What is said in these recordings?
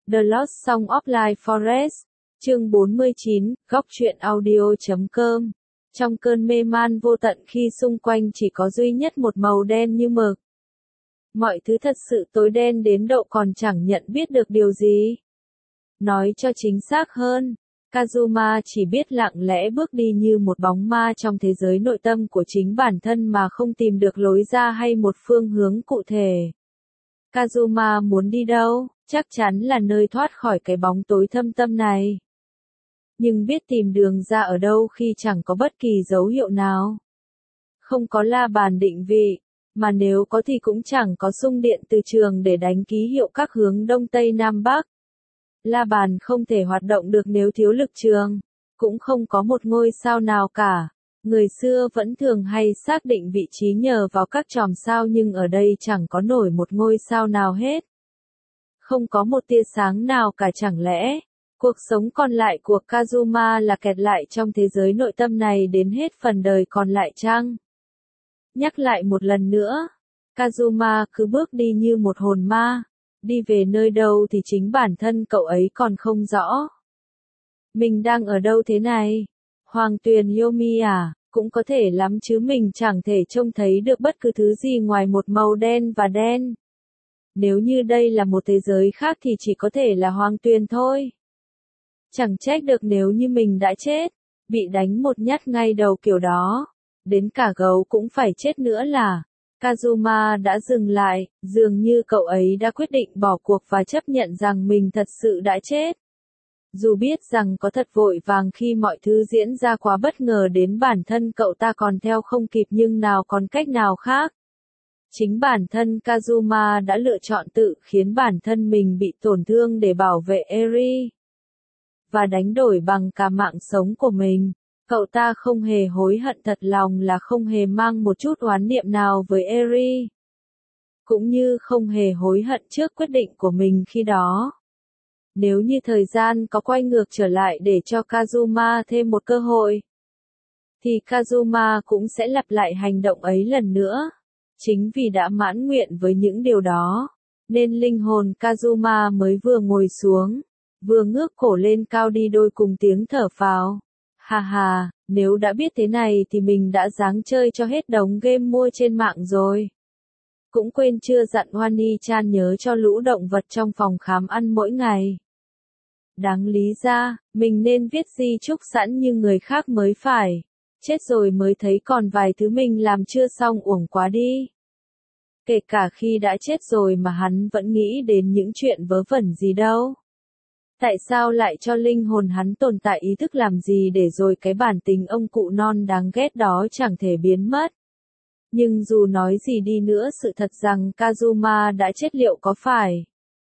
The Lost Song of Life Forest, chương 49, góc truyện audio.com. Trong cơn mê man vô tận khi xung quanh chỉ có duy nhất một màu đen như mực. Mọi thứ thật sự tối đen đến độ còn chẳng nhận biết được điều gì. Nói cho chính xác hơn, Kazuma chỉ biết lặng lẽ bước đi như một bóng ma trong thế giới nội tâm của chính bản thân mà không tìm được lối ra hay một phương hướng cụ thể. Kazuma muốn đi đâu? Chắc chắn là nơi thoát khỏi cái bóng tối thâm tâm này. Nhưng biết tìm đường ra ở đâu khi chẳng có bất kỳ dấu hiệu nào. Không có la bàn định vị, mà nếu có thì cũng chẳng có xung điện từ trường để đánh ký hiệu các hướng Đông Tây Nam Bắc. La bàn không thể hoạt động được nếu thiếu lực trường, cũng không có một ngôi sao nào cả. Người xưa vẫn thường hay xác định vị trí nhờ vào các chòm sao nhưng ở đây chẳng có nổi một ngôi sao nào hết. Không có một tia sáng nào cả, chẳng lẽ cuộc sống còn lại của Kazuma là kẹt lại trong thế giới nội tâm này đến hết phần đời còn lại chăng? Nhắc lại một lần nữa, Kazuma cứ bước đi như một hồn ma, đi về nơi đâu thì chính bản thân cậu ấy còn không rõ. Mình đang ở đâu thế này? Hoàng tuyền Yomi à? Cũng có thể lắm chứ mình chẳng thể trông thấy được bất cứ thứ gì ngoài một màu đen và đen. Nếu như đây là một thế giới khác thì chỉ có thể là hoàng tuyền thôi. Chẳng trách được nếu như mình đã chết, bị đánh một nhát ngay đầu kiểu đó. Đến cả gấu cũng phải chết nữa là. Kazuma đã dừng lại, dường như cậu ấy đã quyết định bỏ cuộc và chấp nhận rằng mình thật sự đã chết. Dù biết rằng có thật vội vàng khi mọi thứ diễn ra quá bất ngờ đến bản thân cậu ta còn theo không kịp nhưng nào còn cách nào khác. Chính bản thân Kazuma đã lựa chọn tự khiến bản thân mình bị tổn thương để bảo vệ Eri. Và đánh đổi bằng cả mạng sống của mình. Cậu ta không hề hối hận, thật lòng là không hề mang một chút oán niệm nào với Eri. Cũng như không hề hối hận trước quyết định của mình khi đó. Nếu như thời gian có quay ngược trở lại để cho Kazuma thêm một cơ hội, thì Kazuma cũng sẽ lặp lại hành động ấy lần nữa. Chính vì đã mãn nguyện với những điều đó, nên linh hồn Kazuma mới vừa ngồi xuống, vừa ngước cổ lên cao đi đôi cùng tiếng thở phào. Hà hà, nếu đã biết thế này thì mình đã ráng chơi cho hết đống game mua trên mạng rồi. Cũng quên chưa dặn Wani-chan nhớ cho lũ động vật trong phòng khám ăn mỗi ngày. Đáng lý ra, mình nên viết di chúc sẵn như người khác mới phải. Chết rồi mới thấy còn vài thứ mình làm chưa xong, uổng quá đi. Kể cả khi đã chết rồi mà hắn vẫn nghĩ đến những chuyện vớ vẩn gì đâu. Tại sao lại cho linh hồn hắn tồn tại ý thức làm gì để rồi cái bản tính ông cụ non đáng ghét đó chẳng thể biến mất. Nhưng dù nói gì đi nữa, sự thật rằng Kazuma đã chết liệu có phải?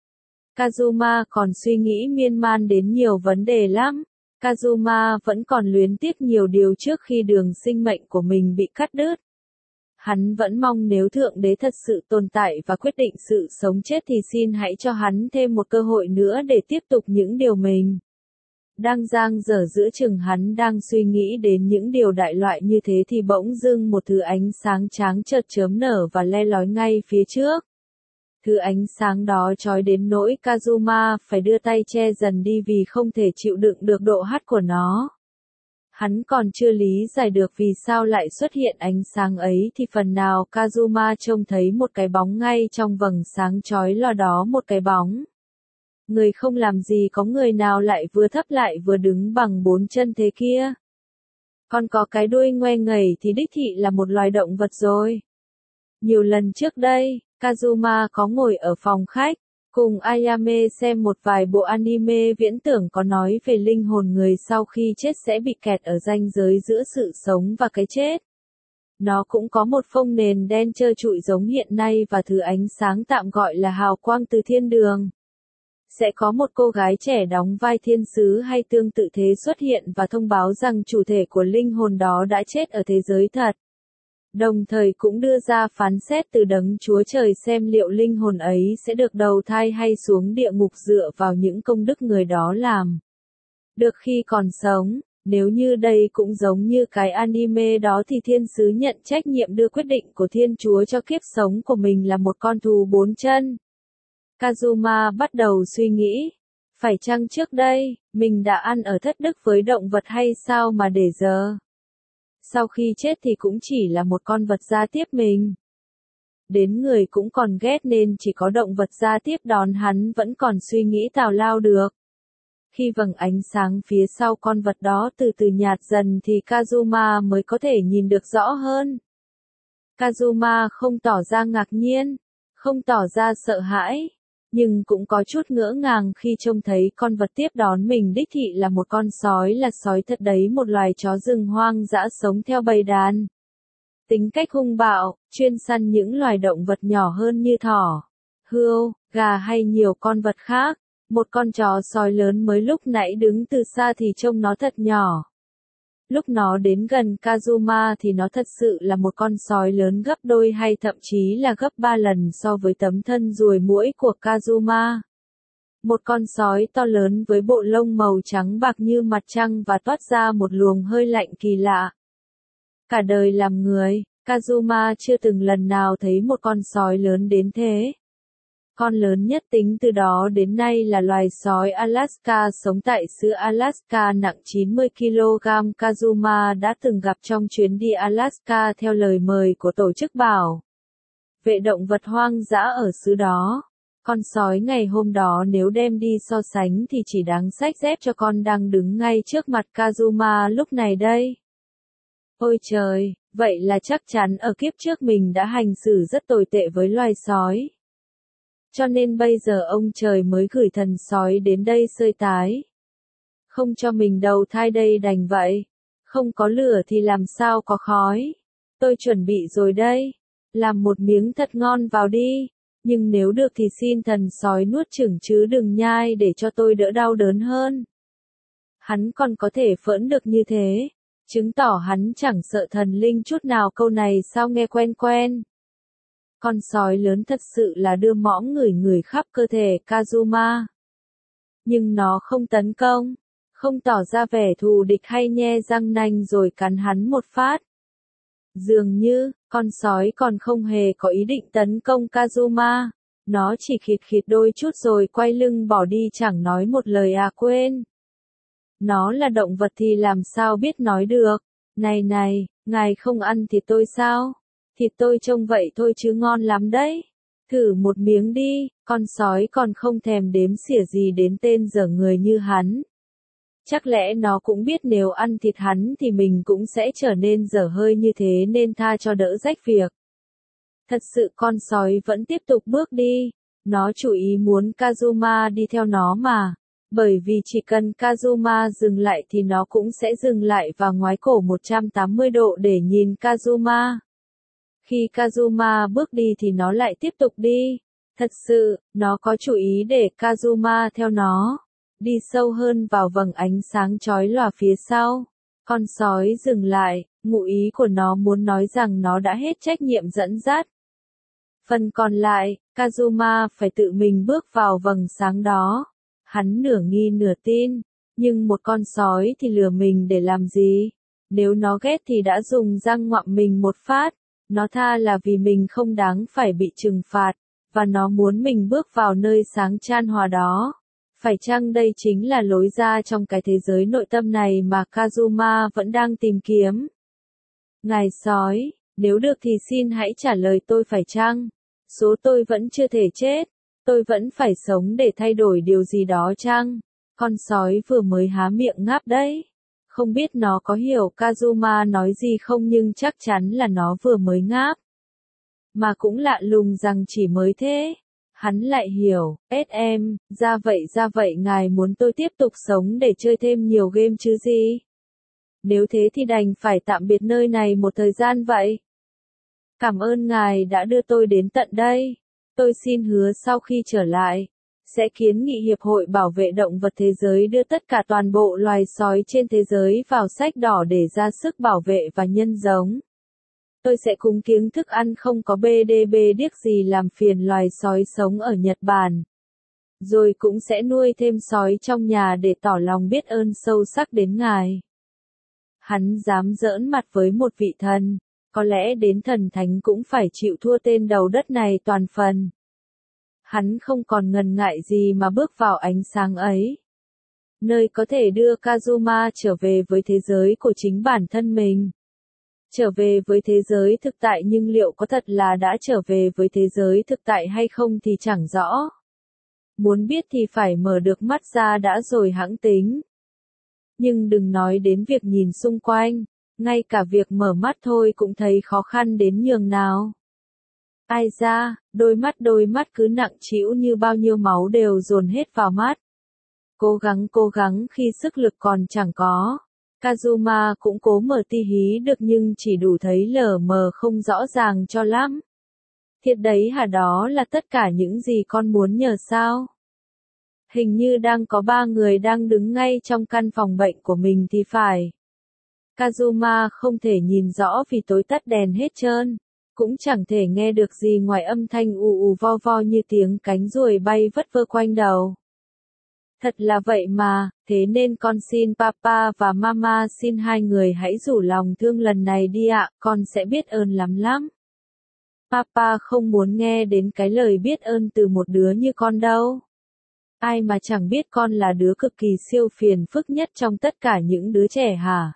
Kazuma còn suy nghĩ miên man đến nhiều vấn đề lắm. Kazuma vẫn còn luyến tiếc nhiều điều trước khi đường sinh mệnh của mình bị cắt đứt. Hắn vẫn mong nếu Thượng Đế thật sự tồn tại và quyết định sự sống chết thì xin hãy cho hắn thêm một cơ hội nữa để tiếp tục những điều mình đang dang dở. Giữa chừng hắn đang suy nghĩ đến những điều đại loại như thế thì bỗng dưng một thứ ánh sáng tráng chợt chớm nở và le lói ngay phía trước. Thứ ánh sáng đó chói đến nỗi Kazuma phải đưa tay che dần đi vì không thể chịu đựng được độ hắt của nó. Hắn còn chưa lý giải được vì sao lại xuất hiện ánh sáng ấy thì phần nào Kazuma trông thấy một cái bóng ngay trong vầng sáng chói lòa đó, một cái bóng. Người không làm gì, có người nào lại vừa thấp lại vừa đứng bằng bốn chân thế kia. Còn có cái đuôi ngoe nghẩy thì đích thị là một loài động vật rồi. Nhiều lần trước đây, Kazuma có ngồi ở phòng khách, cùng Ayame xem một vài bộ anime viễn tưởng có nói về linh hồn người sau khi chết sẽ bị kẹt ở ranh giới giữa sự sống và cái chết. Nó cũng có một phông nền đen trơ trụi giống hiện nay và thứ ánh sáng tạm gọi là hào quang từ thiên đường. Sẽ có một cô gái trẻ đóng vai thiên sứ hay tương tự thế xuất hiện và thông báo rằng chủ thể của linh hồn đó đã chết ở thế giới thật. Đồng thời cũng đưa ra phán xét từ đấng Chúa Trời xem liệu linh hồn ấy sẽ được đầu thai hay xuống địa ngục dựa vào những công đức người đó làm được khi còn sống. Nếu như đây cũng giống như cái anime đó thì thiên sứ nhận trách nhiệm đưa quyết định của Thiên Chúa cho kiếp sống của mình là một con thú bốn chân. Kazuma bắt đầu suy nghĩ, Phải chăng trước đây, mình đã ăn ở thất đức với động vật hay sao mà để giờ? Sau khi chết thì cũng chỉ là một con vật ra tiếp mình. Đến người cũng còn ghét nên chỉ có động vật ra tiếp đón hắn vẫn còn suy nghĩ tào lao được. Khi vầng ánh sáng phía sau con vật đó từ từ nhạt dần thì Kazuma mới có thể nhìn được rõ hơn. Kazuma không tỏ ra ngạc nhiên, không tỏ ra sợ hãi, nhưng cũng có chút ngỡ ngàng khi trông thấy con vật tiếp đón mình đích thị là một con sói, là sói thật đấy, một loài chó rừng hoang dã sống theo bầy đàn. Tính cách hung bạo, chuyên săn những loài động vật nhỏ hơn như thỏ, hươu, gà hay nhiều con vật khác. Một con chó sói lớn mới lúc nãy đứng từ xa thì trông nó thật nhỏ. Lúc nó đến gần Kazuma thì nó thật sự là một con sói lớn gấp đôi hay thậm chí là gấp 3 lần so với tấm thân ruồi muỗi của Kazuma. Một con sói to lớn với bộ lông màu trắng bạc như mặt trăng và toát ra một luồng hơi lạnh kỳ lạ. Cả đời làm người, Kazuma chưa từng lần nào thấy một con sói lớn đến thế. Con lớn nhất tính từ đó đến nay là loài sói Alaska sống tại xứ Alaska nặng 90 kg. Kazuma đã từng gặp trong chuyến đi Alaska theo lời mời của tổ chức bảo vệ động vật hoang dã ở xứ đó. Con sói ngày hôm đó nếu đem đi so sánh thì chỉ đáng xách dép cho con đang đứng ngay trước mặt Kazuma lúc này đây. Ôi trời, vậy là chắc chắn ở kiếp trước mình đã hành xử rất tồi tệ với loài sói. Cho nên bây giờ ông trời mới gửi thần sói đến đây sơi tái. Không cho mình đầu thai đây đành vậy. Không có lửa thì làm sao có khói. Tôi chuẩn bị rồi đây. Làm một miếng thật ngon vào đi. Nhưng nếu được thì xin thần sói nuốt chửng chứ đừng nhai để cho tôi đỡ đau đớn hơn. Hắn còn có thể phỡn được như thế. Chứng tỏ hắn chẳng sợ thần linh chút nào. Câu này sao nghe quen quen. Con sói lớn thật sự là đưa mõm ngửi khắp cơ thể Kazuma. Nhưng nó không tấn công, không tỏ ra vẻ thù địch hay nhe răng nanh rồi cắn hắn một phát. Dường như, con sói còn không hề có ý định tấn công Kazuma. Nó chỉ khịt khịt đôi chút rồi quay lưng bỏ đi chẳng nói một lời quên. Nó là động vật thì làm sao biết nói được. Này này, ngài không ăn thịt tôi sao? Thịt tôi trông vậy thôi chứ ngon lắm đấy. Thử một miếng đi, con sói còn không thèm đếm xỉa gì đến tên dở người như hắn. Chắc lẽ nó cũng biết nếu ăn thịt hắn thì mình cũng sẽ trở nên dở hơi như thế nên tha cho đỡ rách việc. Thật sự con sói vẫn tiếp tục bước đi. Nó chủ ý muốn Kazuma đi theo nó mà. Bởi vì chỉ cần Kazuma dừng lại thì nó cũng sẽ dừng lại và ngoái cổ 180 độ để nhìn Kazuma. Khi Kazuma bước đi thì nó lại tiếp tục đi. Thật sự, nó có chủ ý để Kazuma theo nó. Đi sâu hơn vào vầng ánh sáng chói lòa phía sau. Con sói dừng lại, ngụ ý của nó muốn nói rằng nó đã hết trách nhiệm dẫn dắt. Phần còn lại, Kazuma phải tự mình bước vào vầng sáng đó. Hắn nửa nghi nửa tin. Nhưng một con sói thì lừa mình để làm gì? Nếu nó ghét thì đã dùng răng ngoạm mình một phát. Nó tha là vì mình không đáng phải bị trừng phạt, và nó muốn mình bước vào nơi sáng chan hòa đó. Phải chăng đây chính là lối ra trong cái thế giới nội tâm này mà Kazuma vẫn đang tìm kiếm? Ngài sói, nếu được thì xin hãy trả lời tôi phải chăng? Số tôi vẫn chưa thể chết, tôi vẫn phải sống để thay đổi điều gì đó chăng? Con sói vừa mới há miệng ngáp đấy. Không biết nó có hiểu Kazuma nói gì không nhưng chắc chắn là nó vừa mới ngáp. Mà cũng lạ lùng rằng chỉ mới thế. Hắn lại hiểu, em, ra vậy ngài muốn tôi tiếp tục sống để chơi thêm nhiều game chứ gì? Nếu thế thì đành phải tạm biệt nơi này một thời gian vậy. Cảm ơn ngài đã đưa tôi đến tận đây. Tôi xin hứa sau khi trở lại, sẽ kiến nghị Hiệp hội Bảo vệ Động vật Thế giới đưa tất cả toàn bộ loài sói trên thế giới vào sách đỏ để ra sức bảo vệ và nhân giống. Tôi sẽ cúng kiếng thức ăn không có BDB điếc gì làm phiền loài sói sống ở Nhật Bản. Rồi cũng sẽ nuôi thêm sói trong nhà để tỏ lòng biết ơn sâu sắc đến ngài. Hắn dám giỡn mặt với một vị thần, có lẽ đến thần thánh cũng phải chịu thua tên đầu đất này toàn phần. Hắn không còn ngần ngại gì mà bước vào ánh sáng ấy. Nơi có thể đưa Kazuma trở về với thế giới của chính bản thân mình. Trở về với thế giới thực tại, nhưng liệu có thật là đã trở về với thế giới thực tại hay không thì chẳng rõ. Muốn biết thì phải mở được mắt ra đã rồi hẵng tính. Nhưng đừng nói đến việc nhìn xung quanh, ngay cả việc mở mắt thôi cũng thấy khó khăn đến nhường nào. Ai da, đôi mắt cứ nặng trĩu như bao nhiêu máu đều dồn hết vào mắt. Cố gắng khi sức lực còn chẳng có. Kazuma cũng cố mở tí hí được nhưng chỉ đủ thấy lờ mờ không rõ ràng cho lắm. Thiệt đấy hả, đó là tất cả những gì con muốn nhờ sao? Hình như đang có 3 người đang đứng ngay trong căn phòng bệnh của mình thì phải. Kazuma không thể nhìn rõ vì tối tắt đèn hết trơn. Cũng chẳng thể nghe được gì ngoài âm thanh ù ù vo vo như tiếng cánh ruồi bay vất vơ quanh đầu. Thật là vậy mà, thế nên con xin Papa và Mama, xin hai người hãy rủ lòng thương lần này đi ạ, con sẽ biết ơn lắm lắm. Papa không muốn nghe đến cái lời biết ơn từ một đứa như con đâu. Ai mà chẳng biết con là đứa cực kỳ siêu phiền phức nhất trong tất cả những đứa trẻ hả?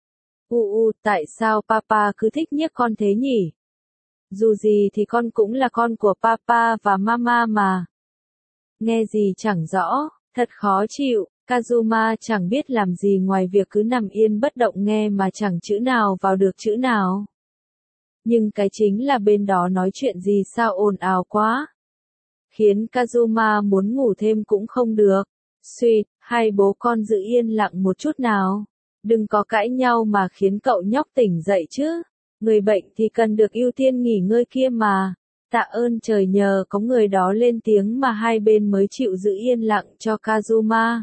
Tại sao Papa cứ thích nhiếc con thế nhỉ? Dù gì thì con cũng là con của Papa và Mama mà. Nghe gì chẳng rõ, thật khó chịu. Kazuma chẳng biết làm gì ngoài việc cứ nằm yên bất động nghe mà chẳng chữ nào vào được chữ nào. Nhưng cái chính là bên đó nói chuyện gì sao ồn ào quá. Khiến Kazuma muốn ngủ thêm cũng không được. Suýt, hai bố con giữ yên lặng một chút nào. Đừng có cãi nhau mà khiến cậu nhóc tỉnh dậy chứ. Người bệnh thì cần được ưu tiên nghỉ ngơi kia mà. Tạ ơn trời nhờ có người đó lên tiếng mà hai bên mới chịu giữ yên lặng cho Kazuma.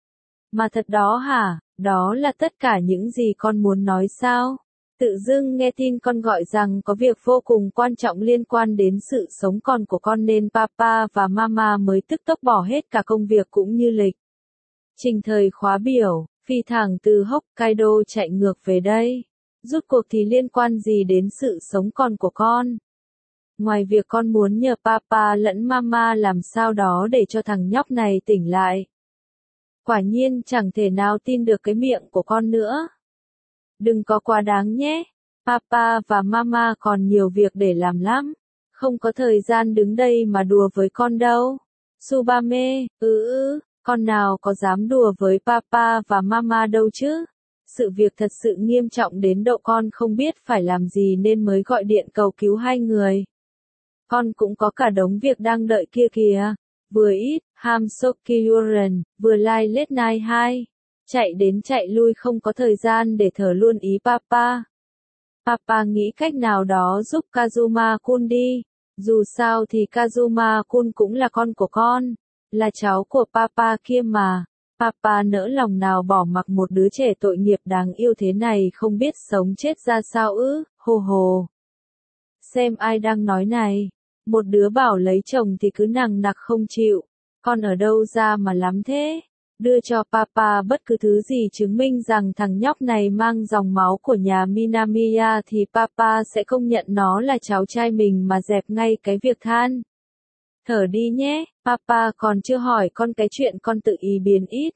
Mà thật đó hả, đó là tất cả những gì con muốn nói sao? Tự dưng nghe tin con gọi rằng có việc vô cùng quan trọng liên quan đến sự sống còn của con nên Papa và Mama mới tức tốc bỏ hết cả công việc cũng như lịch trình thời khóa biểu, phi thẳng từ Hokkaido chạy ngược về đây. Rút cuộc thì liên quan gì đến sự sống còn của con? Ngoài việc con muốn nhờ Papa lẫn Mama làm sao đó để cho thằng nhóc này tỉnh lại. Quả nhiên chẳng thể nào tin được cái miệng của con nữa. Đừng có quá đáng nhé. Papa và Mama còn nhiều việc để làm lắm. Không có thời gian đứng đây mà đùa với con đâu. Tsubame, con nào có dám đùa với Papa và Mama đâu chứ. Sự việc thật sự nghiêm trọng đến độ con không biết phải làm gì nên mới gọi điện cầu cứu hai người. Con cũng có cả đống việc đang đợi kia kìa. Vừa ít, Hamsokyuren, vừa Lai Late Night 2. Chạy đến chạy lui không có thời gian để thở luôn ý Papa. Papa nghĩ cách nào đó giúp Kazuma-kun đi. Dù sao thì Kazuma-kun cũng là con của con. Là cháu của Papa kia mà. Papa nỡ lòng nào bỏ mặc một đứa trẻ tội nghiệp đáng yêu thế này không biết sống chết ra sao ư, hồ hồ. Xem ai đang nói này. Một đứa bảo lấy chồng thì cứ nằng nặc không chịu. Con ở đâu ra mà lắm thế? Đưa cho Papa bất cứ thứ gì chứng minh rằng thằng nhóc này mang dòng máu của nhà Minamiya thì Papa sẽ công nhận nó là cháu trai mình mà dẹp ngay cái việc than. Thở đi nhé, Papa còn chưa hỏi con cái chuyện con tự ý biến ít.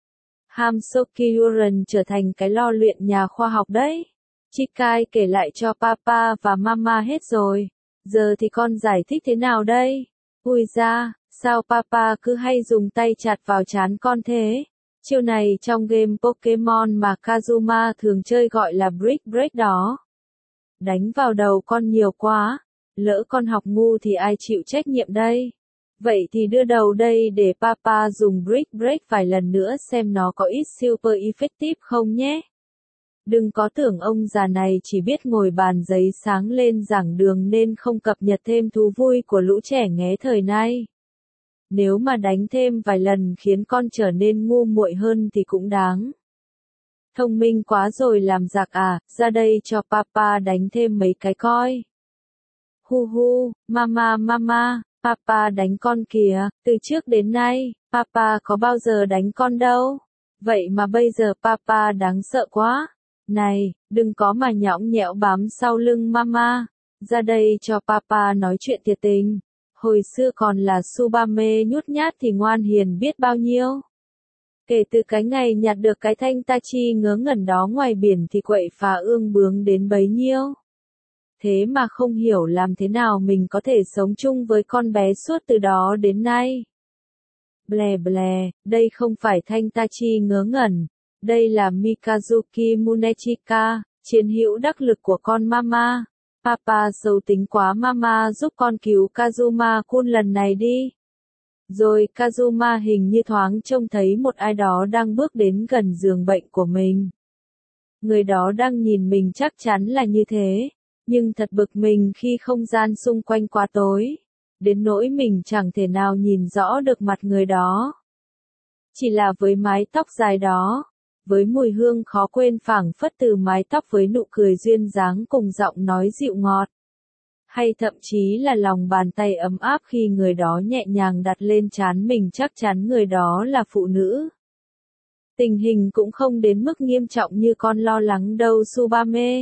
Hamsokyuren trở thành cái lo luyện nhà khoa học đấy. Chikai kể lại cho Papa và Mama hết rồi. Giờ thì con giải thích thế nào đây? Ui da, sao Papa cứ hay dùng tay chặt vào trán con thế? Chiêu này trong game Pokemon mà Kazuma thường chơi gọi là Brick Break đó. Đánh vào đầu con nhiều quá. Lỡ con học ngu thì ai chịu trách nhiệm đây? Vậy thì đưa đầu đây để Papa dùng Brick Break vài lần nữa xem nó có ít super effective không nhé. Đừng có tưởng ông già này chỉ biết ngồi bàn giấy sáng lên giảng đường nên không cập nhật thêm thú vui của lũ trẻ nghé thời nay. Nếu mà đánh thêm vài lần khiến con trở nên ngu muội hơn thì cũng đáng. Thông minh quá rồi làm giặc à, ra đây cho Papa đánh thêm mấy cái coi. Hu, Mama, Papa đánh con kìa, từ trước đến nay, Papa có bao giờ đánh con đâu. Vậy mà bây giờ Papa đáng sợ quá. Này, đừng có mà nhõng nhẽo bám sau lưng Mama. Ra đây cho Papa nói chuyện thiệt tình. Hồi xưa còn là Tsubame nhút nhát thì ngoan hiền biết bao nhiêu. Kể từ cái ngày nhặt được cái thanh tachi ngớ ngẩn đó ngoài biển thì quậy phá ương bướng đến bấy nhiêu. Thế mà không hiểu làm thế nào mình có thể sống chung với con bé suốt từ đó đến nay. Blè blè, đây không phải thanh tachi ngớ ngẩn. Đây là Mikazuki Munechika, chiến hữu đắc lực của con mama. Papa xấu tính quá, mama giúp con cứu Kazuma-kun lần này đi. Rồi Kazuma hình như thoáng trông thấy một ai đó đang bước đến gần giường bệnh của mình. Người đó đang nhìn mình chắc chắn là như thế, nhưng thật bực mình khi không gian xung quanh quá tối, đến nỗi mình chẳng thể nào nhìn rõ được mặt người đó. Chỉ là với mái tóc dài đó, với mùi hương khó quên phảng phất từ mái tóc với nụ cười duyên dáng cùng giọng nói dịu ngọt. Hay thậm chí là lòng bàn tay ấm áp khi người đó nhẹ nhàng đặt lên trán mình, chắc chắn người đó là phụ nữ. Tình hình cũng không đến mức nghiêm trọng như con lo lắng đâu Tsubame.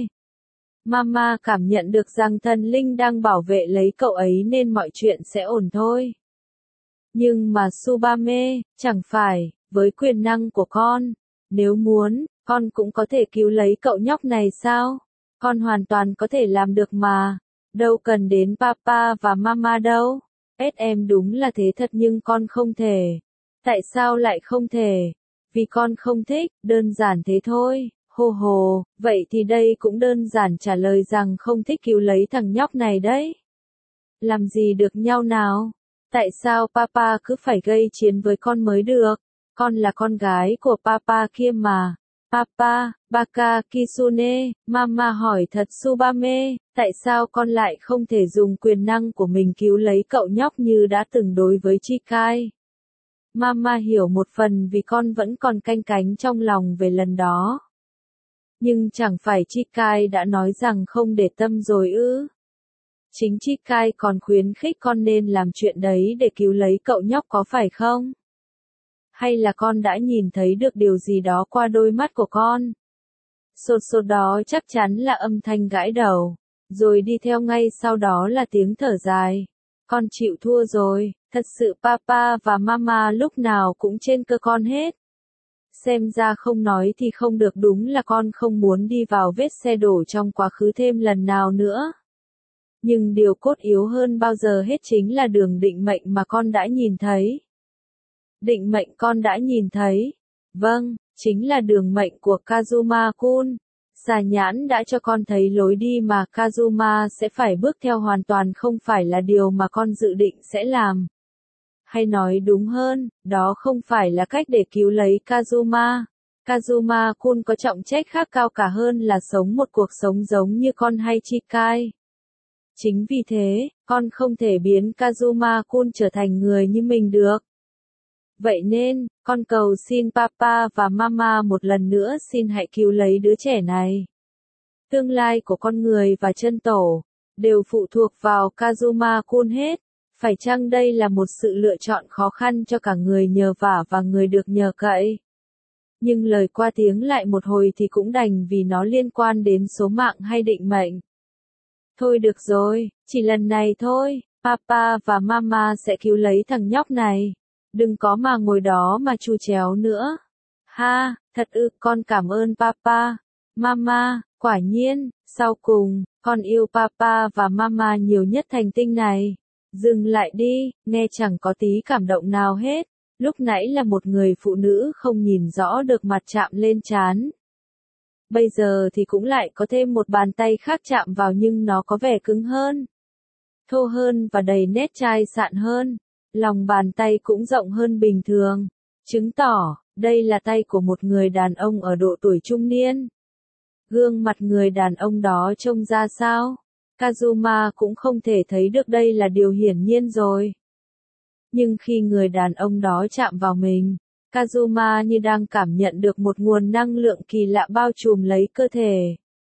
Mama cảm nhận được rằng thần linh đang bảo vệ lấy cậu ấy nên mọi chuyện sẽ ổn thôi. Nhưng mà Tsubame, chẳng phải, với quyền năng của con, nếu muốn, con cũng có thể cứu lấy cậu nhóc này sao? Con hoàn toàn có thể làm được mà. Đâu cần đến papa và mama đâu. Em đúng là thế thật nhưng con không thể. Tại sao lại không thể? Vì con không thích, đơn giản thế thôi. Hô hồ, vậy thì đây cũng đơn giản trả lời rằng không thích cứu lấy thằng nhóc này đấy. Làm gì được nhau nào? Tại sao papa cứ phải gây chiến với con mới được? Con là con gái của papa kia mà. Papa, Baka Kitsune, mama hỏi thật Tsubame, tại sao con lại không thể dùng quyền năng của mình cứu lấy cậu nhóc như đã từng đối với Chikai? Mama hiểu một phần vì con vẫn còn canh cánh trong lòng về lần đó. Nhưng chẳng phải Chikai đã nói rằng không để tâm rồi ư? Chính Chikai còn khuyến khích con nên làm chuyện đấy để cứu lấy cậu nhóc có phải không? Hay là con đã nhìn thấy được điều gì đó qua đôi mắt của con? Sột sột đó chắc chắn là âm thanh gãi đầu, rồi đi theo ngay sau đó là tiếng thở dài. Con chịu thua rồi, thật sự papa và mama lúc nào cũng trên cơ con hết. Xem ra không nói thì không được, đúng là con không muốn đi vào vết xe đổ trong quá khứ thêm lần nào nữa. Nhưng điều cốt yếu hơn bao giờ hết chính là đường định mệnh mà con đã nhìn thấy. Định mệnh con đã nhìn thấy. Vâng, chính là đường mệnh của Kazuma-kun. Xà nhãn đã cho con thấy lối đi mà Kazuma sẽ phải bước theo, hoàn toàn không phải là điều mà con dự định sẽ làm. Hay nói đúng hơn, đó không phải là cách để cứu lấy Kazuma. Kazuma-kun có trọng trách khác cao cả hơn là sống một cuộc sống giống như con hay Chikai. Chính vì thế, con không thể biến Kazuma-kun trở thành người như mình được. Vậy nên, con cầu xin papa và mama một lần nữa xin hãy cứu lấy đứa trẻ này. Tương lai của con người và chân tổ đều phụ thuộc vào Kazuma-kun hết. Phải chăng đây là một sự lựa chọn khó khăn cho cả người nhờ vả và người được nhờ cậy? Nhưng lời qua tiếng lại một hồi thì cũng đành vì nó liên quan đến số mạng hay định mệnh. Thôi được rồi, chỉ lần này thôi, papa và mama sẽ cứu lấy thằng nhóc này. Đừng có mà ngồi đó mà chu chéo nữa. Ha, thật ư, con cảm ơn papa, mama, quả nhiên, sau cùng, con yêu papa và mama nhiều nhất thành tinh này. Dừng lại đi, nghe chẳng có tí cảm động nào hết. Lúc nãy là một người phụ nữ không nhìn rõ được mặt chạm lên trán. Bây giờ thì cũng lại có thêm một bàn tay khác chạm vào nhưng nó có vẻ cứng hơn, thô hơn và đầy nét chai sạn hơn. Lòng bàn tay cũng rộng hơn bình thường, chứng tỏ, đây là tay của một người đàn ông ở độ tuổi trung niên. Gương mặt người đàn ông đó trông ra sao? Kazuma cũng không thể thấy được, đây là điều hiển nhiên rồi. Nhưng khi người đàn ông đó chạm vào mình, Kazuma như đang cảm nhận được một nguồn năng lượng kỳ lạ bao trùm lấy cơ thể.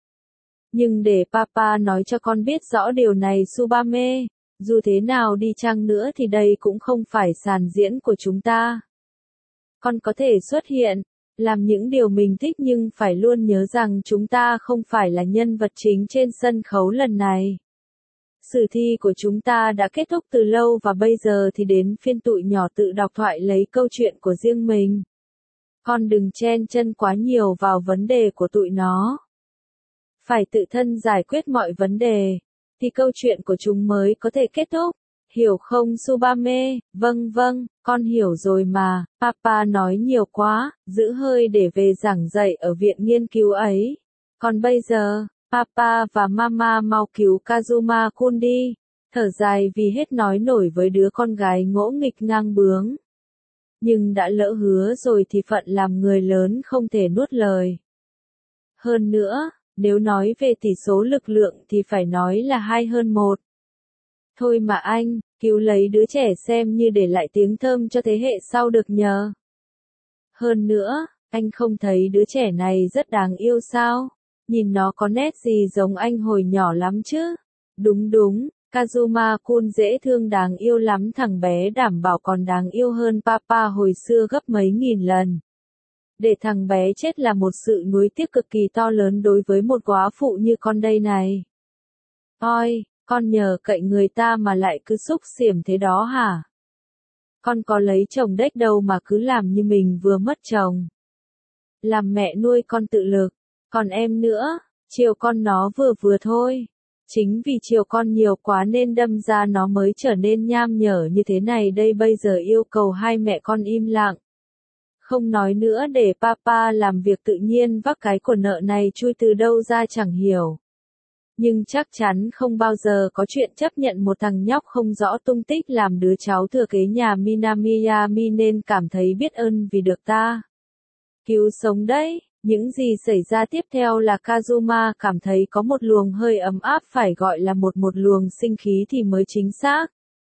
Nhưng để papa nói cho con biết rõ điều này Tsubame, dù thế nào đi chăng nữa thì đây cũng không phải sàn diễn của chúng ta. Con có thể xuất hiện, làm những điều mình thích nhưng phải luôn nhớ rằng chúng ta không phải là nhân vật chính trên sân khấu lần này. Sử thi của chúng ta đã kết thúc từ lâu và bây giờ thì đến phiên tụi nhỏ tự đọc thoại lấy câu chuyện của riêng mình. Con đừng chen chân quá nhiều vào vấn đề của tụi nó. Phải tự thân giải quyết mọi vấn đề, thì câu chuyện của chúng mới có thể kết thúc. Hiểu không Tsubame? Vâng vâng, con hiểu rồi mà, Papa nói nhiều quá, giữ hơi để về giảng dạy ở viện nghiên cứu ấy. Còn bây giờ, Papa và Mama mau cứu Kazuma-kun đi. Thở dài vì hết nói nổi với đứa con gái ngỗ nghịch ngang bướng. Nhưng đã lỡ hứa rồi thì phận làm người lớn không thể nuốt lời. Hơn nữa, nếu nói về tỷ số lực lượng thì phải nói là 2-1. Thôi mà anh, cứu lấy đứa trẻ xem như để lại tiếng thơm cho thế hệ sau được nhờ. Hơn nữa, anh không thấy đứa trẻ này rất đáng yêu sao? Nhìn nó có nét gì giống anh hồi nhỏ lắm chứ? Đúng đúng, Kazuma-kun dễ thương đáng yêu lắm, thằng bé đảm bảo còn đáng yêu hơn Papa hồi xưa gấp mấy nghìn lần. Để thằng bé chết là một sự nuối tiếc cực kỳ to lớn đối với một góa phụ như con đây này. Ôi, con nhờ cậy người ta mà lại cứ xúc xiểm thế đó hả? Con có lấy chồng đếch đâu mà cứ làm như mình vừa mất chồng. Làm mẹ nuôi con tự lực, còn em nữa, chiều con nó vừa vừa thôi. Chính vì chiều con nhiều quá nên đâm ra nó mới trở nên nham nhở như thế này đây, bây giờ yêu cầu hai mẹ con im lặng. Không nói nữa để Papa làm việc tự nhiên, vác cái của nợ này chui từ đâu ra chẳng hiểu. Nhưng chắc chắn không bao giờ có chuyện chấp nhận một thằng nhóc không rõ tung tích làm đứa cháu thừa kế nhà Minamiyami, nên cảm thấy biết ơn vì được ta cứu sống đấy. Những gì xảy ra tiếp theo là Kazuma cảm thấy có một luồng hơi ấm áp, phải gọi là một luồng sinh khí thì mới chính xác.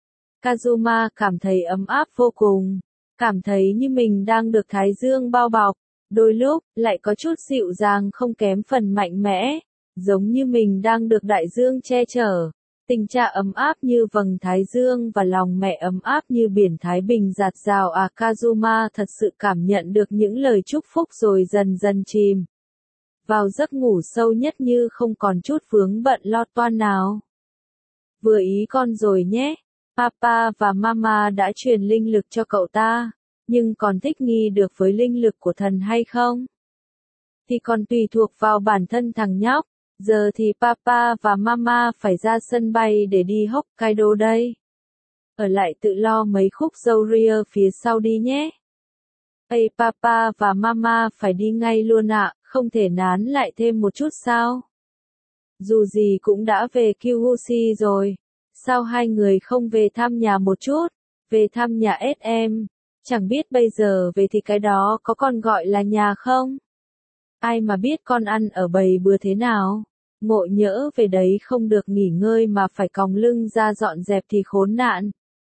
Kazuma cảm thấy ấm áp vô cùng, cảm thấy như mình đang được thái dương bao bọc, đôi lúc lại có chút dịu dàng không kém phần mạnh mẽ, giống như mình đang được đại dương che chở. Tình trạng ấm áp như vầng thái dương và lòng mẹ ấm áp như biển Thái Bình dạt dào. Kazuma thật sự cảm nhận được những lời chúc phúc rồi dần dần chìm vào giấc ngủ sâu nhất như không còn chút vướng bận lo toan nào. Vừa ý con rồi nhé. Papa và Mama đã truyền linh lực cho cậu ta, nhưng còn thích nghi được với linh lực của thần hay không? Thì còn tùy thuộc vào bản thân thằng nhóc. Giờ thì Papa và Mama phải ra sân bay để đi Hokkaido đây. Ở lại tự lo mấy khúc dâu ria phía sau đi nhé. Ây, Papa và Mama phải đi ngay luôn ạ, không thể nán lại thêm một chút sao? Dù gì cũng đã về Kyushu rồi, sao hai người không về thăm nhà một chút, về thăm nhà SM, chẳng biết bây giờ về thì cái đó có còn gọi là nhà không? Ai mà biết con ăn ở bầy bừa thế nào, ngộ nhỡ về đấy không được nghỉ ngơi mà phải còng lưng ra dọn dẹp thì khốn nạn.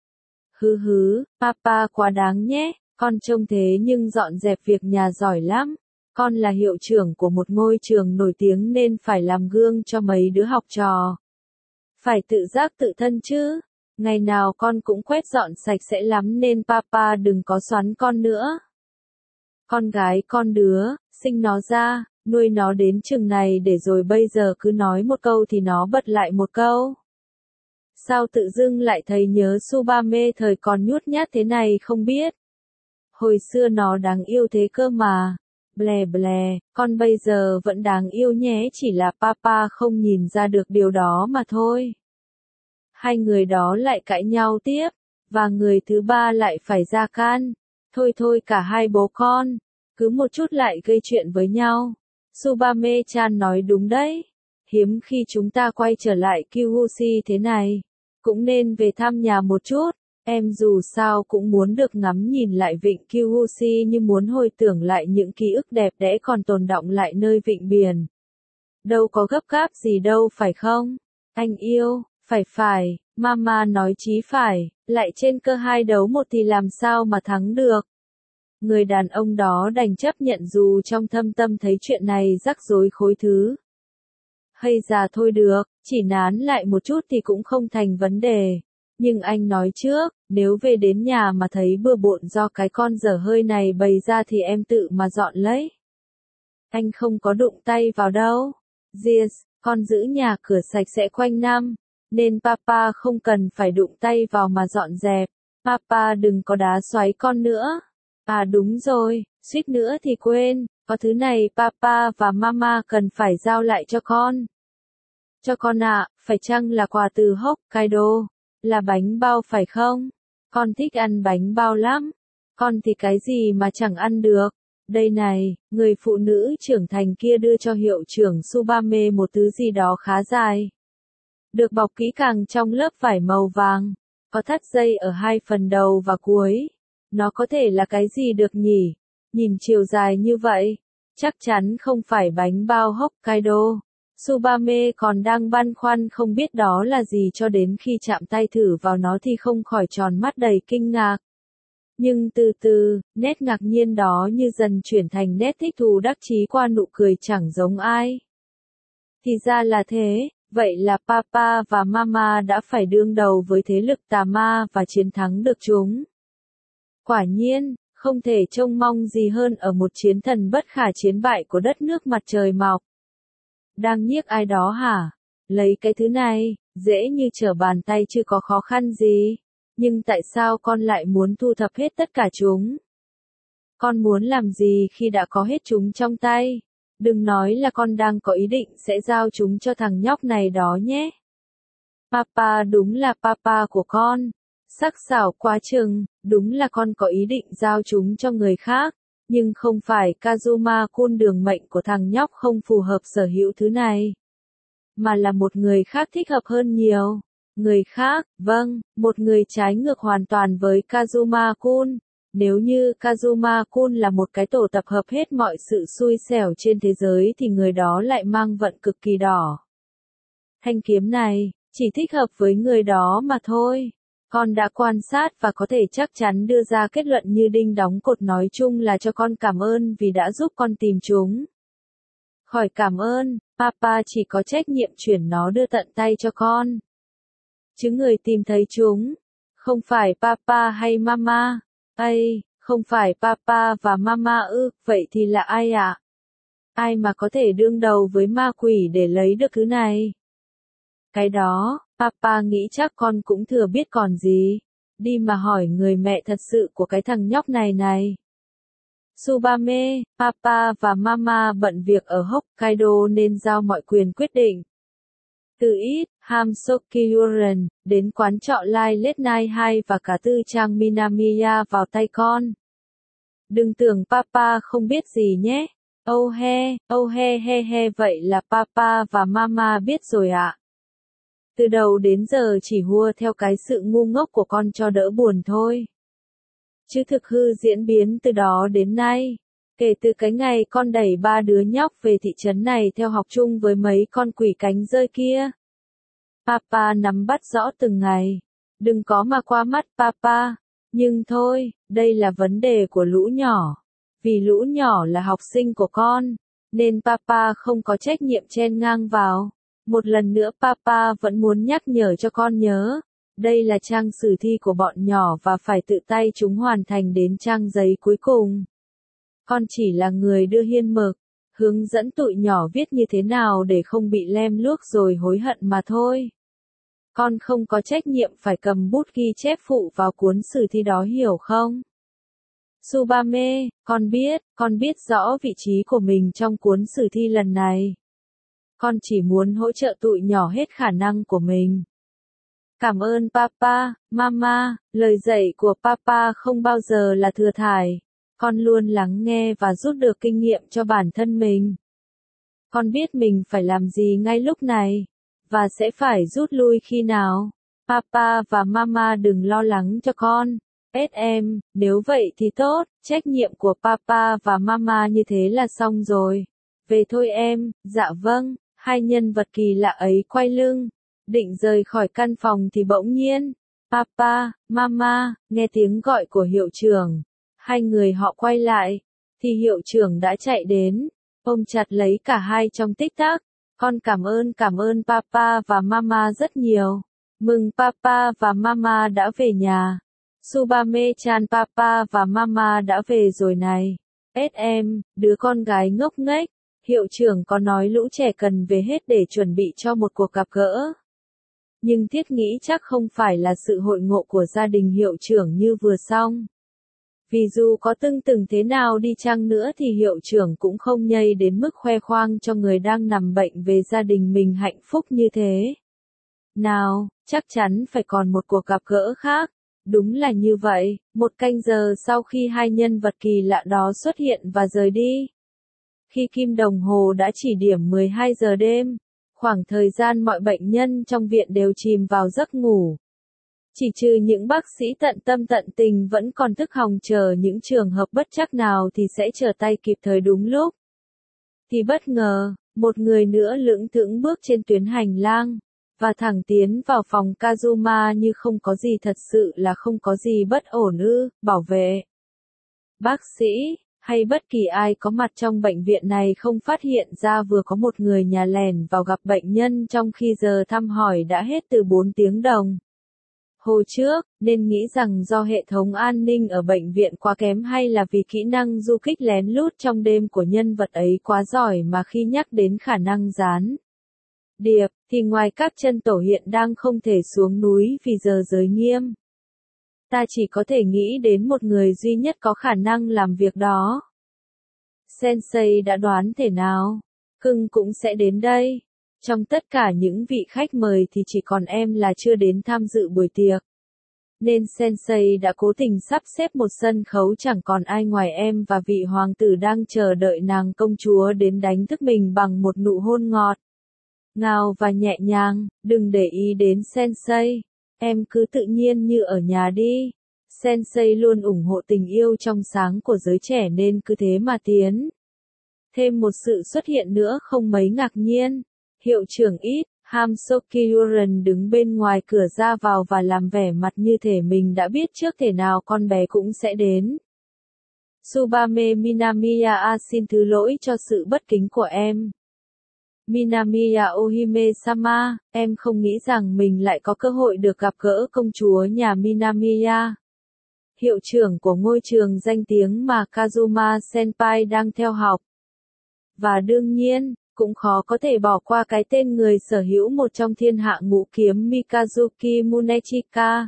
Hứ, Papa quá đáng nhé, con trông thế nhưng dọn dẹp việc nhà giỏi lắm. Con là hiệu trưởng của một ngôi trường nổi tiếng nên phải làm gương cho mấy đứa học trò. Phải tự giác tự thân chứ, ngày nào con cũng quét dọn sạch sẽ lắm nên Papa đừng có xoắn con nữa. Con gái con đứa, sinh nó ra, nuôi nó đến chừng này để rồi bây giờ cứ nói một câu thì nó bật lại một câu. Sao tự dưng lại thấy nhớ Tsubame thời còn nhút nhát thế này không biết. Hồi xưa nó đáng yêu thế cơ mà. Blè blè, con bây giờ vẫn đáng yêu nhé, chỉ là Papa không nhìn ra được điều đó mà thôi. Hai người đó lại cãi nhau tiếp, và người thứ ba lại phải ra can. Thôi cả hai bố con, cứ một chút lại gây chuyện với nhau. Tsubame-chan nói đúng đấy. Hiếm khi chúng ta quay trở lại Kyushu thế này. Cũng nên về thăm nhà một chút. Em dù sao cũng muốn được ngắm nhìn lại vịnh Kyushu, như muốn hồi tưởng lại những ký ức đẹp đẽ còn tồn đọng lại nơi vịnh biển. Đâu có gấp gáp gì đâu phải không? Anh yêu, phải, Mama nói chí phải, lại trên cơ 2-1 thì làm sao mà thắng được. Người đàn ông đó đành chấp nhận dù trong thâm tâm thấy chuyện này rắc rối khối thứ. Hay già thôi được, chỉ nán lại một chút thì cũng không thành vấn đề. Nhưng anh nói trước, nếu về đến nhà mà thấy bừa bộn do cái con dở hơi này bày ra thì em tự mà dọn lấy. Anh không có đụng tay vào đâu. Yes, con giữ nhà cửa sạch sẽ quanh năm. nên papa không cần phải đụng tay vào mà dọn dẹp. Papa đừng có đá xoáy con nữa. À đúng rồi, suýt nữa thì quên, có thứ này papa và mama cần phải giao lại cho con. Cho con ạ, phải chăng là quà từ Hokkaido? Là bánh bao phải không? Con thích ăn bánh bao lắm. Con thì cái gì mà chẳng ăn được. Đây này, người phụ nữ trưởng thành kia đưa cho hiệu trưởng Tsubame một thứ gì đó khá dài. Được bọc kỹ càng trong lớp vải màu vàng. Có thắt dây ở hai phần đầu và cuối. Nó có thể là cái gì được nhỉ? Nhìn chiều dài như vậy, chắc chắn không phải bánh bao Hokkaido. Tsubame còn đang băn khoăn không biết đó là gì cho đến khi chạm tay thử vào nó thì không khỏi tròn mắt đầy kinh ngạc. Nhưng từ từ, nét ngạc nhiên đó như dần chuyển thành nét thích thú đắc chí qua nụ cười chẳng giống ai. Thì ra là thế, vậy là papa và mama đã phải đương đầu với thế lực tà ma và chiến thắng được chúng. Quả nhiên, không thể trông mong gì hơn ở một chiến thần bất khả chiến bại của đất nước mặt trời mọc. Đang nhiếc ai đó hả? Lấy cái thứ này, dễ như trở bàn tay chứ có khó khăn gì. Nhưng tại sao con lại muốn thu thập hết tất cả chúng? Con muốn làm gì khi đã có hết chúng trong tay? Đừng nói là con đang có ý định sẽ giao chúng cho thằng nhóc này đó nhé. Papa đúng là papa của con. Sắc sảo quá chừng, đúng là con có ý định giao chúng cho người khác. Nhưng không phải Kazuma-kun, đường mệnh của thằng nhóc không phù hợp sở hữu thứ này. Mà là một người khác thích hợp hơn nhiều. Người khác, vâng, một người trái ngược hoàn toàn với Kazuma-kun. Nếu như Kazuma-kun là một cái tổ tập hợp hết mọi sự xui xẻo trên thế giới thì người đó lại mang vận cực kỳ đỏ. Thanh kiếm này, chỉ thích hợp với người đó mà thôi. Con đã quan sát và có thể chắc chắn đưa ra kết luận như đinh đóng cột, nói chung là cho con cảm ơn vì đã giúp con tìm chúng. Khỏi cảm ơn, papa chỉ có trách nhiệm chuyển nó đưa tận tay cho con. Chứ người tìm thấy chúng, không phải papa hay mama. Ây, không phải papa và mama ư, vậy thì là ai ạ? Ai mà có thể đương đầu với ma quỷ để lấy được thứ này? Cái đó, papa nghĩ chắc con cũng thừa biết còn gì. Đi mà hỏi người mẹ thật sự của cái thằng nhóc này này. Tsubame, papa và mama bận việc ở Hokkaido nên giao mọi quyền quyết định. Từ ít, Hamsokyuren, đến quán trọ Lai Late Night 2 và cả tư trang Minamiya vào tay con. Đừng tưởng papa không biết gì nhé. Oh he, vậy là papa và mama biết rồi ạ. Từ đầu đến giờ chỉ hùa theo cái sự ngu ngốc của con cho đỡ buồn thôi. Chứ thực hư diễn biến từ đó đến nay. Kể từ cái ngày con đẩy ba đứa nhóc về thị trấn này theo học chung với mấy con quỷ cánh rơi kia. Papa nắm bắt rõ từng ngày. Đừng có mà qua mắt papa. Nhưng thôi, đây là vấn đề của lũ nhỏ. Vì lũ nhỏ là học sinh của con, nên papa không có trách nhiệm chen ngang vào. Một lần nữa papa vẫn muốn nhắc nhở cho con nhớ. Đây là trang sử thi của bọn nhỏ và phải tự tay chúng hoàn thành đến trang giấy cuối cùng. Con chỉ là người đưa hiên mực, hướng dẫn tụi nhỏ viết như thế nào để không bị lem luốc rồi hối hận mà thôi. Con không có trách nhiệm phải cầm bút ghi chép phụ vào cuốn sử thi đó, hiểu không? Tsubame, con biết rõ vị trí của mình trong cuốn sử thi lần này. Con chỉ muốn hỗ trợ tụi nhỏ hết khả năng của mình. Cảm ơn papa, mama, lời dạy của papa không bao giờ là thừa thải. Con luôn lắng nghe và rút được kinh nghiệm cho bản thân mình. Con biết mình phải làm gì ngay lúc này, và sẽ phải rút lui khi nào. Papa và mama đừng lo lắng cho con. Em, nếu vậy thì tốt, trách nhiệm của papa và mama như thế là xong rồi. Về thôi em, dạ vâng. Hai nhân vật kỳ lạ ấy quay lưng, định rời khỏi căn phòng thì bỗng nhiên, papa, mama, nghe tiếng gọi của hiệu trưởng. Hai người họ quay lại, thì hiệu trưởng đã chạy đến, ôm chặt lấy cả hai trong tích tắc. Con cảm ơn papa và mama rất nhiều. Mừng papa và mama đã về nhà. Tsubame-chan, papa và mama đã về rồi này. Em, đứa con gái ngốc nghếch. Hiệu trưởng có nói lũ trẻ cần về hết để chuẩn bị cho một cuộc gặp gỡ. Nhưng thiết nghĩ chắc không phải là sự hội ngộ của gia đình hiệu trưởng như vừa xong. Vì dù có tưng từng thế nào đi chăng nữa thì hiệu trưởng cũng không nhây đến mức khoe khoang cho người đang nằm bệnh về gia đình mình hạnh phúc như thế. Nào, chắc chắn phải còn một cuộc gặp gỡ khác. Đúng là như vậy, 1 canh giờ sau khi hai nhân vật kỳ lạ đó xuất hiện và rời đi. Khi kim đồng hồ đã chỉ điểm 12 giờ đêm, khoảng thời gian mọi bệnh nhân trong viện đều chìm vào giấc ngủ. Chỉ trừ những bác sĩ tận tâm tận tình vẫn còn thức hòng chờ những trường hợp bất trắc nào thì sẽ trở tay kịp thời đúng lúc. Thì bất ngờ, một người nữa lững thững bước trên tuyến hành lang, và thẳng tiến vào phòng Kazuma như không có gì, thật sự là không có gì bất ổn ư, bảo vệ, bác sĩ, hay bất kỳ ai có mặt trong bệnh viện này không phát hiện ra vừa có một người nhà lèn vào gặp bệnh nhân trong khi giờ thăm hỏi đã hết từ 4 tiếng đồng hồ trước, nên nghĩ rằng do hệ thống an ninh ở bệnh viện quá kém hay là vì kỹ năng du kích lén lút trong đêm của nhân vật ấy quá giỏi mà khi nhắc đến khả năng gián điệp, thì ngoài các chân tổ hiện đang không thể xuống núi vì giờ giới nghiêm. Ta chỉ có thể nghĩ đến một người duy nhất có khả năng làm việc đó. Sensei đã đoán thế nào? Cưng cũng sẽ đến đây. Trong tất cả những vị khách mời thì chỉ còn em là chưa đến tham dự buổi tiệc. Nên Sensei đã cố tình sắp xếp một sân khấu chẳng còn ai ngoài em và vị hoàng tử đang chờ đợi nàng công chúa đến đánh thức mình bằng một nụ hôn ngọt ngào và nhẹ nhàng. Đừng để ý đến Sensei. Em cứ tự nhiên như ở nhà đi. Sensei luôn ủng hộ tình yêu trong sáng của giới trẻ nên cứ thế mà tiến. Thêm một sự xuất hiện nữa không mấy ngạc nhiên. Hiệu trưởng ít, Hamsokyuren đứng bên ngoài cửa ra vào và làm vẻ mặt như thể mình đã biết trước thể nào con bé cũng sẽ đến. Tsubame Minamiya xin thứ lỗi cho sự bất kính của em. Minamiya Ohime-sama, em không nghĩ rằng mình lại có cơ hội được gặp gỡ công chúa nhà Minamiya, hiệu trưởng của ngôi trường danh tiếng mà Kazuma Senpai đang theo học. Và đương nhiên, cũng khó có thể bỏ qua cái tên người sở hữu một trong thiên hạ ngũ kiếm Mikazuki Munechika.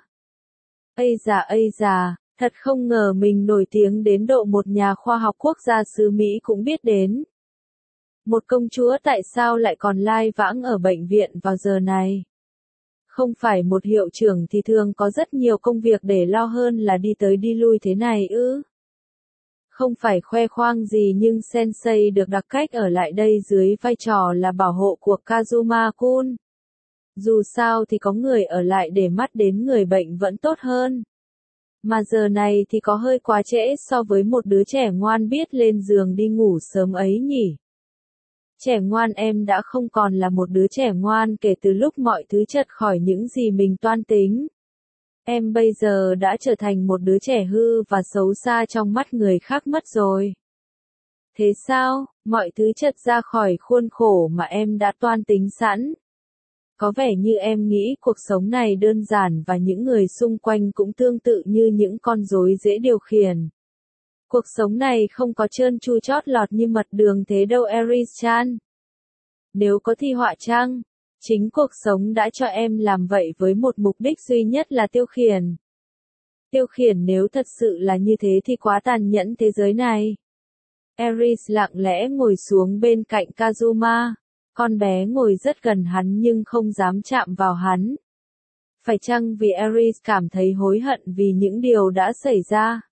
Ây già, thật không ngờ mình nổi tiếng đến độ một nhà khoa học quốc gia xứ Mỹ cũng biết đến. Một công chúa tại sao lại còn lai vãng ở bệnh viện vào giờ này? Không phải một hiệu trưởng thì thường có rất nhiều công việc để lo hơn là đi tới đi lui thế này ư? Không phải khoe khoang gì nhưng Sensei được đặc cách ở lại đây dưới vai trò là bảo hộ của Kazuma-kun. Dù sao thì có người ở lại để mắt đến người bệnh vẫn tốt hơn. Mà giờ này thì có hơi quá trễ so với một đứa trẻ ngoan biết lên giường đi ngủ sớm ấy nhỉ. Trẻ ngoan, em đã không còn là một đứa trẻ ngoan kể từ lúc mọi thứ chật khỏi những gì mình toan tính. Em bây giờ đã trở thành một đứa trẻ hư và xấu xa trong mắt người khác mất rồi. Thế sao, mọi thứ chật ra khỏi khuôn khổ mà em đã toan tính sẵn? Có vẻ như em nghĩ cuộc sống này đơn giản và những người xung quanh cũng tương tự như những con rối dễ điều khiển. Cuộc sống này không có trơn tru chót lọt như mật đường thế đâu Eris-chan. Nếu có thì họa chăng? Chính cuộc sống đã cho em làm vậy với một mục đích duy nhất là tiêu khiển. Tiêu khiển, nếu thật sự là như thế thì quá tàn nhẫn thế giới này. Eris lặng lẽ ngồi xuống bên cạnh Kazuma. Con bé ngồi rất gần hắn nhưng không dám chạm vào hắn. Phải chăng vì Eris cảm thấy hối hận vì những điều đã xảy ra?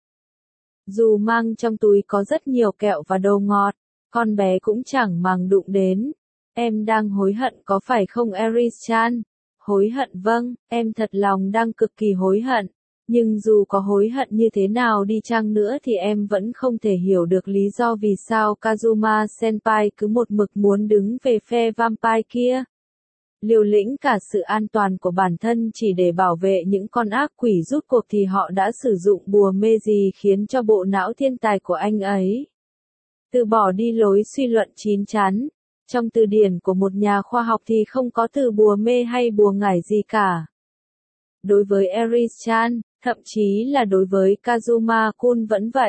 Dù mang trong túi có rất nhiều kẹo và đồ ngọt, con bé cũng chẳng màng đụng đến. Em đang hối hận có phải không Eris-chan? Hối hận, vâng, em thật lòng đang cực kỳ hối hận. Nhưng dù có hối hận như thế nào đi chăng nữa thì em vẫn không thể hiểu được lý do vì sao Kazuma Senpai cứ một mực muốn đứng về phe vampire kia. Liều lĩnh cả sự an toàn của bản thân chỉ để bảo vệ những con ác quỷ, rút cuộc thì họ đã sử dụng bùa mê gì khiến cho bộ não thiên tài của anh ấy từ bỏ đi lối suy luận chín chắn. Trong từ điển của một nhà khoa học thì không có từ bùa mê hay bùa ngải gì cả. Đối với Eris-chan, thậm chí là đối với Kazuma-kun vẫn vậy.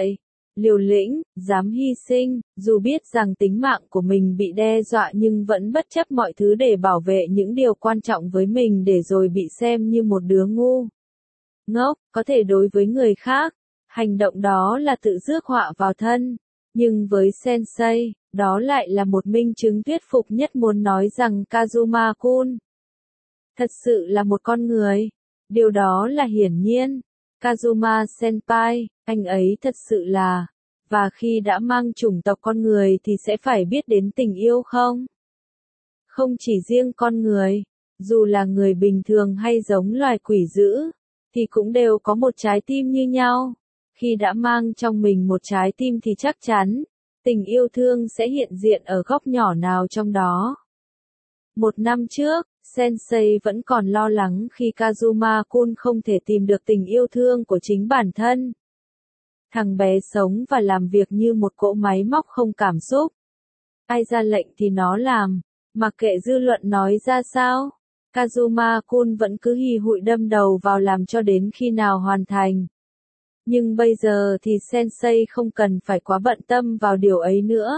liều lĩnh, dám hy sinh, dù biết rằng tính mạng của mình bị đe dọa nhưng vẫn bất chấp mọi thứ để bảo vệ những điều quan trọng với mình để rồi bị xem như một đứa ngu ngốc, có thể đối với người khác. Hành động đó là tự rước họa vào thân. Nhưng với Sensei, đó lại là một minh chứng thuyết phục nhất muốn nói rằng Kazuma-kun thật sự là một con người. Điều đó là hiển nhiên. Kazuma Senpai, anh ấy thật sự là, và khi đã mang chủng tộc con người thì sẽ phải biết đến tình yêu không? Không chỉ riêng con người, dù là người bình thường hay giống loài quỷ dữ, thì cũng đều có một trái tim như nhau. Khi đã mang trong mình một trái tim thì chắc chắn, tình yêu thương sẽ hiện diện ở góc nhỏ nào trong đó. Một năm trước, Sensei vẫn còn lo lắng khi Kazuma-kun không thể tìm được tình yêu thương của chính bản thân. Thằng bé sống và làm việc như một cỗ máy móc không cảm xúc. Ai ra lệnh thì nó làm, mặc kệ dư luận nói ra sao. Kazuma-kun vẫn cứ hì hụi đâm đầu vào làm cho đến khi nào hoàn thành. Nhưng bây giờ thì Sensei không cần phải quá bận tâm vào điều ấy nữa.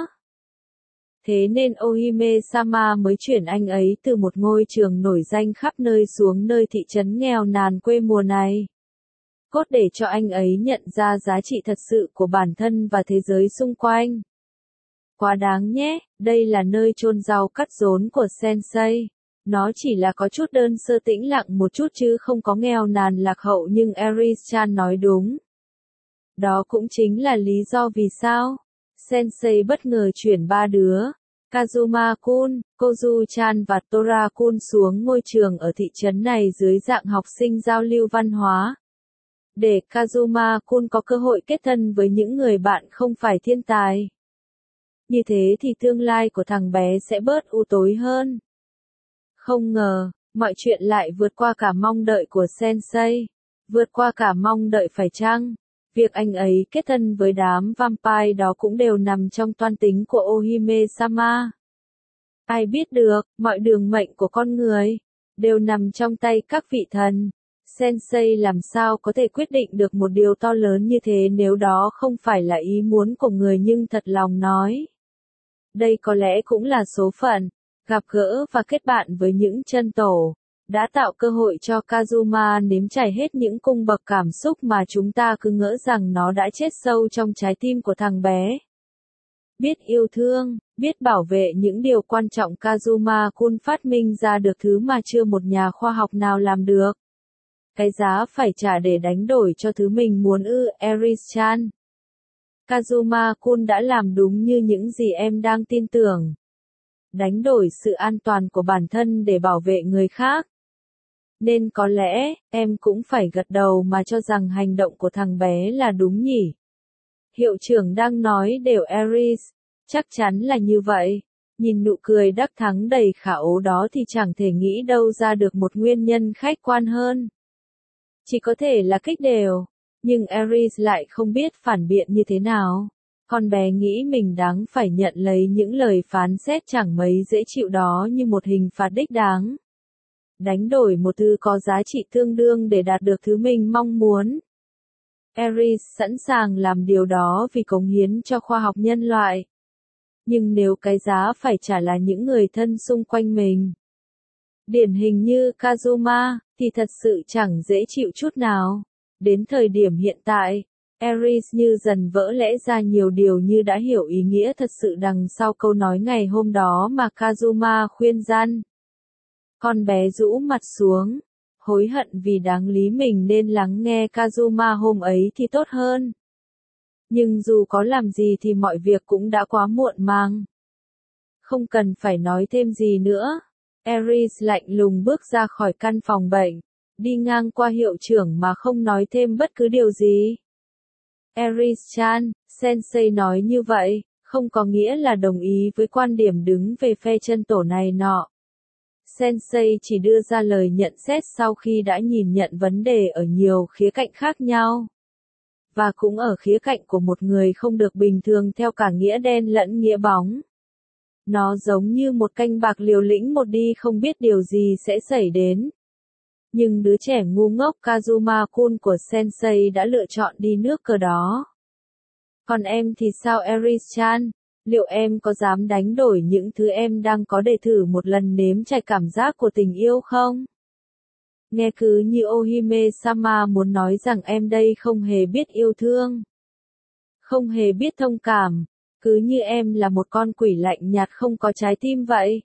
Thế nên Ohime-sama mới chuyển anh ấy từ một ngôi trường nổi danh khắp nơi xuống nơi thị trấn nghèo nàn quê mùa này. Cốt để cho anh ấy nhận ra giá trị thật sự của bản thân và thế giới xung quanh. Quá đáng nhé, đây là nơi chôn rau cắt rốn của Sensei. Nó chỉ là có chút đơn sơ tĩnh lặng một chút chứ không có nghèo nàn lạc hậu nhưng Eris-chan nói đúng. Đó cũng chính là lý do vì sao Sensei bất ngờ chuyển ba đứa, Kazuma-kun, Kozu-chan và Tora-kun xuống ngôi trường ở thị trấn này dưới dạng học sinh giao lưu văn hóa. Để Kazuma-kun có cơ hội kết thân với những người bạn không phải thiên tài. Như thế thì tương lai của thằng bé sẽ bớt u tối hơn. Không ngờ, mọi chuyện lại vượt qua cả mong đợi của Sensei. Vượt qua cả mong đợi phải chăng? Việc anh ấy kết thân với đám vampire đó cũng đều nằm trong toan tính của Ohime-sama. Ai biết được, mọi đường mệnh của con người đều nằm trong tay các vị thần. Sensei làm sao có thể quyết định được một điều to lớn như thế nếu đó không phải là ý muốn của người nhưng thật lòng nói. Đây có lẽ cũng là số phận, gặp gỡ và kết bạn với những chân tổ, đã tạo cơ hội cho Kazuma nếm trải hết những cung bậc cảm xúc mà chúng ta cứ ngỡ rằng nó đã chết sâu trong trái tim của thằng bé. Biết yêu thương, biết bảo vệ những điều quan trọng Kazuma-kun phát minh ra được thứ mà chưa một nhà khoa học nào làm được. Cái giá phải trả để đánh đổi cho thứ mình muốn Eris-chan. Kazuma-kun đã làm đúng như những gì em đang tin tưởng. Đánh đổi sự an toàn của bản thân để bảo vệ người khác. Nên có lẽ, em cũng phải gật đầu mà cho rằng hành động của thằng bé là đúng nhỉ. Hiệu trưởng đang nói đều Eris, chắc chắn là như vậy. Nhìn nụ cười đắc thắng đầy khả ố đó thì chẳng thể nghĩ đâu ra được một nguyên nhân khách quan hơn. Chỉ có thể là kích đều, nhưng Eris lại không biết phản biện như thế nào. Con bé nghĩ mình đáng phải nhận lấy những lời phán xét chẳng mấy dễ chịu đó như một hình phạt đích đáng. Đánh đổi một thứ có giá trị tương đương để đạt được thứ mình mong muốn. Eris sẵn sàng làm điều đó vì cống hiến cho khoa học nhân loại. Nhưng nếu cái giá phải trả là những người thân xung quanh mình, điển hình như Kazuma, thì thật sự chẳng dễ chịu chút nào. Đến thời điểm hiện tại, Eris như dần vỡ lẽ ra nhiều điều như đã hiểu ý nghĩa thật sự đằng sau câu nói ngày hôm đó mà Kazuma khuyên gian. Con bé rũ mặt xuống, hối hận vì đáng lý mình nên lắng nghe Kazuma hôm ấy thì tốt hơn. Nhưng dù có làm gì thì mọi việc cũng đã quá muộn màng. Không cần phải nói thêm gì nữa. Eris lạnh lùng bước ra khỏi căn phòng bệnh, đi ngang qua hiệu trưởng mà không nói thêm bất cứ điều gì. Eris-chan, Sensei nói như vậy, không có nghĩa là đồng ý với quan điểm đứng về phe chân tổ này nọ. Sensei chỉ đưa ra lời nhận xét sau khi đã nhìn nhận vấn đề ở nhiều khía cạnh khác nhau. Và cũng ở khía cạnh của một người không được bình thường theo cả nghĩa đen lẫn nghĩa bóng. Nó giống như một canh bạc liều lĩnh một đi không biết điều gì sẽ xảy đến. Nhưng đứa trẻ ngu ngốc Kazuma-kun của Sensei đã lựa chọn đi nước cờ đó. Còn em thì sao Aris-chan? Liệu em có dám đánh đổi những thứ em đang có để thử một lần nếm trải cảm giác của tình yêu không? Nghe cứ như Ohime-sama muốn nói rằng em đây không hề biết yêu thương. Không hề biết thông cảm. Cứ như em là một con quỷ lạnh nhạt không có trái tim vậy.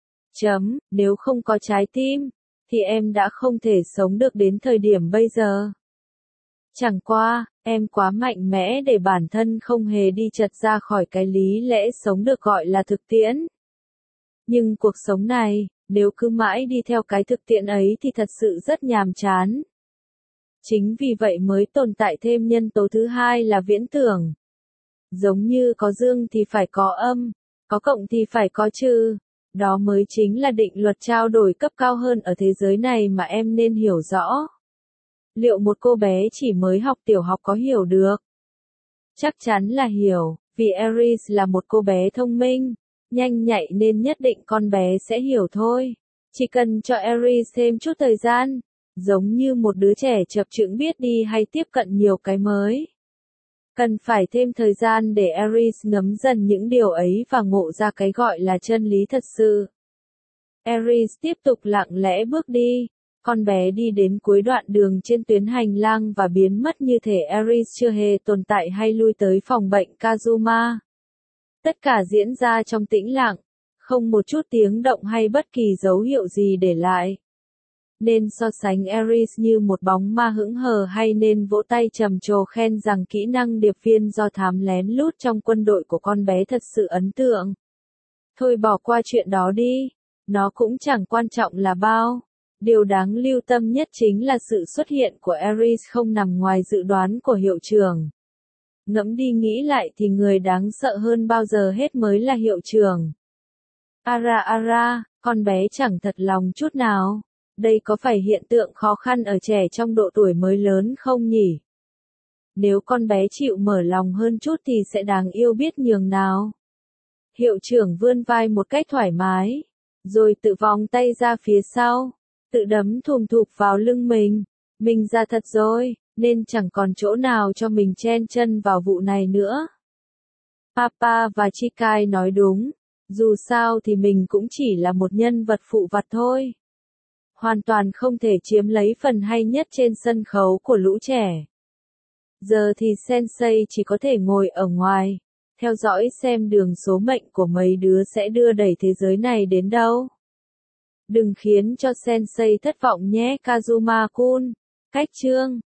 Nếu không có trái tim, thì em đã không thể sống được đến thời điểm bây giờ. Chẳng qua, em quá mạnh mẽ để bản thân không hề đi chật ra khỏi cái lý lẽ sống được gọi là thực tiễn. Nhưng cuộc sống này, nếu cứ mãi đi theo cái thực tiễn ấy thì thật sự rất nhàm chán. Chính vì vậy mới tồn tại thêm nhân tố thứ hai là viễn tưởng. Giống như có dương thì phải có âm, có cộng thì phải có trừ. Đó mới chính là định luật trao đổi cấp cao hơn ở thế giới này mà em nên hiểu rõ. Liệu một cô bé chỉ mới học tiểu học có hiểu được? Chắc chắn là hiểu, vì Aries là một cô bé thông minh, nhanh nhạy nên nhất định con bé sẽ hiểu thôi. Chỉ cần cho Aries thêm chút thời gian, giống như một đứa trẻ chập chững biết đi hay tiếp cận nhiều cái mới. Cần phải thêm thời gian để Aries ngấm dần những điều ấy và ngộ ra cái gọi là chân lý thật sự. Aries tiếp tục lặng lẽ bước đi. Con bé đi đến cuối đoạn đường trên tuyến hành lang và biến mất như thể Aries chưa hề tồn tại hay lui tới phòng bệnh Kazuma. Tất cả diễn ra trong tĩnh lặng, không một chút tiếng động hay bất kỳ dấu hiệu gì để lại. Nên so sánh Aries như một bóng ma hững hờ hay nên vỗ tay trầm trồ khen rằng kỹ năng điệp viên do thám lén lút trong quân đội của con bé thật sự ấn tượng. Thôi bỏ qua chuyện đó đi, nó cũng chẳng quan trọng là bao. Điều đáng lưu tâm nhất chính là sự xuất hiện của Aries không nằm ngoài dự đoán của hiệu trưởng. Ngẫm đi nghĩ lại thì người đáng sợ hơn bao giờ hết mới là hiệu trưởng. Ara, con bé chẳng thật lòng chút nào. Đây có phải hiện tượng khó khăn ở trẻ trong độ tuổi mới lớn không nhỉ? Nếu con bé chịu mở lòng hơn chút thì sẽ đáng yêu biết nhường nào. Hiệu trưởng vươn vai một cách thoải mái, rồi tự vòng tay ra phía sau, tự đấm thùm thụp vào lưng mình. Mình già thật rồi, nên chẳng còn chỗ nào cho mình chen chân vào vụ này nữa. Papa và Chikai nói đúng, dù sao thì mình cũng chỉ là một nhân vật phụ vặt thôi. Hoàn toàn không thể chiếm lấy phần hay nhất trên sân khấu của lũ trẻ. Giờ thì Sensei chỉ có thể ngồi ở ngoài, theo dõi xem đường số mệnh của mấy đứa sẽ đưa đẩy thế giới này đến đâu. Đừng khiến cho Sensei thất vọng nhé Kazuma-kun. Cách chương